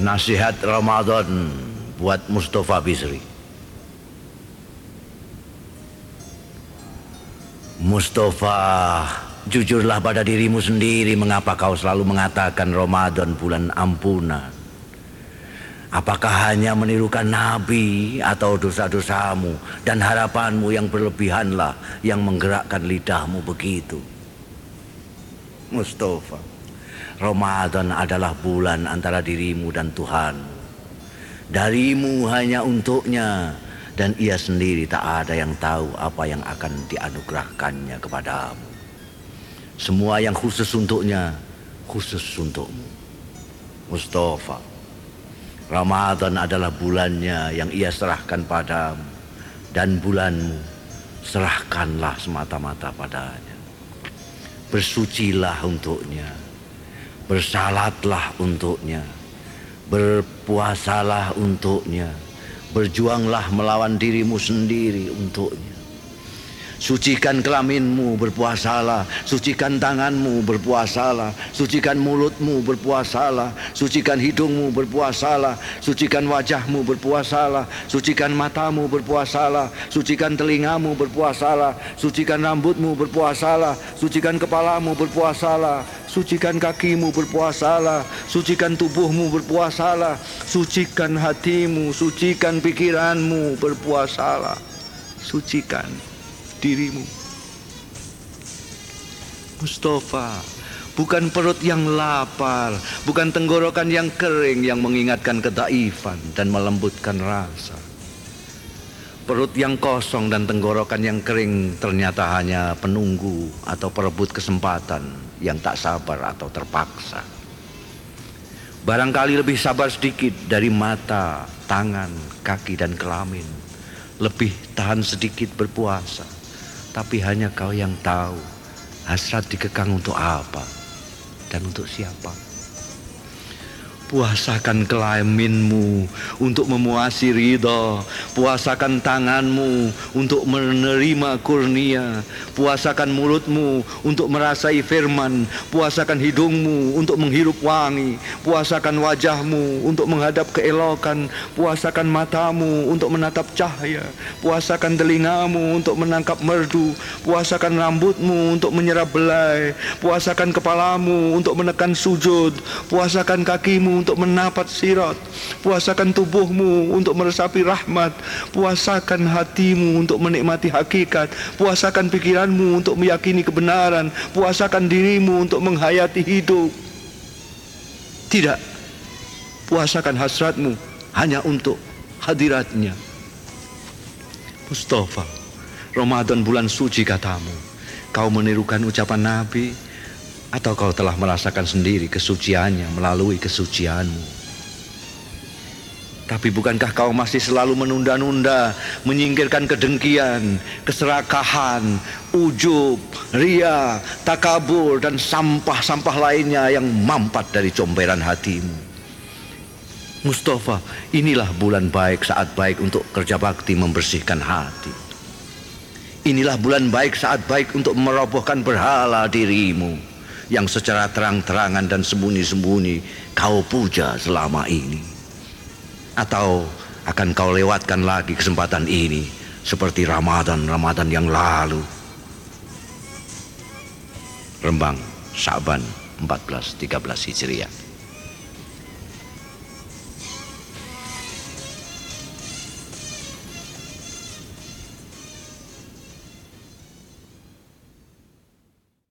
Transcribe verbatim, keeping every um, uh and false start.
Nasihat Ramadan buat Mustafa Bisri. Mustafa, jujurlah pada dirimu sendiri, mengapa kau selalu mengatakan Ramadan bulan ampunan? Apakah hanya menirukan Nabi atau dosa-dosamu dan harapanmu yang berlebihanlah yang menggerakkan lidahmu begitu? Mustafa, Ramadan adalah bulan antara dirimu dan Tuhan. Darimu hanya untuknya, dan ia sendiri tak ada yang tahu apa yang akan dianugerahkannya kepadamu. Semua yang khusus untuknya, khusus untukmu. Mustafa, Ramadan adalah bulannya yang ia serahkan padamu, dan bulanmu serahkanlah semata-mata padanya. Bersucilah untuknya, bersalatlah untuknya, berpuasalah untuknya, berjuanglah melawan dirimu sendiri untuknya. Sucikan kelaminmu, berpuasalah. Sucikan tanganmu, berpuasalah. Sucikan mulutmu, berpuasalah. Sucikan hidungmu, berpuasalah. Sucikan wajahmu, berpuasalah. Sucikan matamu, berpuasalah. Sucikan telingamu, berpuasalah. Sucikan rambutmu, berpuasalah. Sucikan kepalamu, berpuasalah. Sucikan kakimu, berpuasalah. Sucikan tubuhmu, berpuasalah. Sucikan hatimu, sucikan pikiranmu, berpuasalah. Sucikan dirimu. Mustafa, bukan perut yang lapar, bukan tenggorokan yang kering yang mengingatkan kedaifan dan melembutkan rasa. Perut yang kosong dan tenggorokan yang kering ternyata hanya penunggu atau perebut kesempatan yang tak sabar atau terpaksa. Barangkali lebih sabar sedikit dari mata, tangan, kaki dan kelamin. Lebih tahan sedikit berpuasa. Tapi hanya kau yang tahu hasrat dikekang untuk apa dan untuk siapa. Puasakan kelaminmu untuk memuasi ridha. Puasakan tanganmu untuk menerima kurnia. Puasakan mulutmu untuk merasai firman. Puasakan hidungmu untuk menghirup wangi. Puasakan wajahmu untuk menghadap keelokan. Puasakan matamu untuk menatap cahaya. Puasakan telingamu untuk menangkap merdu. Puasakan rambutmu untuk menyerap belai. Puasakan kepalamu untuk menekan sujud. Puasakan kakimu untuk menapat sirat. Puasakan tubuhmu untuk meresapi rahmat. Puasakan hatimu untuk menikmati hakikat. Puasakan pikiranmu untuk meyakini kebenaran. Puasakan dirimu untuk menghayati hidup. Tidak, puasakan hasratmu hanya untuk hadiratnya. Mustafa, Ramadan bulan suci katamu. Kau menirukan ucapan Nabi, atau kau telah merasakan sendiri kesuciannya melalui kesucianmu? Tapi bukankah kau masih selalu menunda-nunda, menyingkirkan kedengkian, keserakahan, ujub, ria, takabur, dan sampah-sampah lainnya yang mampat dari comberan hatimu? Mustafa, inilah bulan baik, saat baik untuk kerja bakti membersihkan hati. Inilah bulan baik, saat baik untuk merobohkan berhala dirimu yang secara terang-terangan dan sembunyi-sembunyi kau puja selama ini. Atau akan kau lewatkan lagi kesempatan ini seperti Ramadan-Ramadan yang lalu? Rembang, Syaban empat belas tiga belas Hijriah.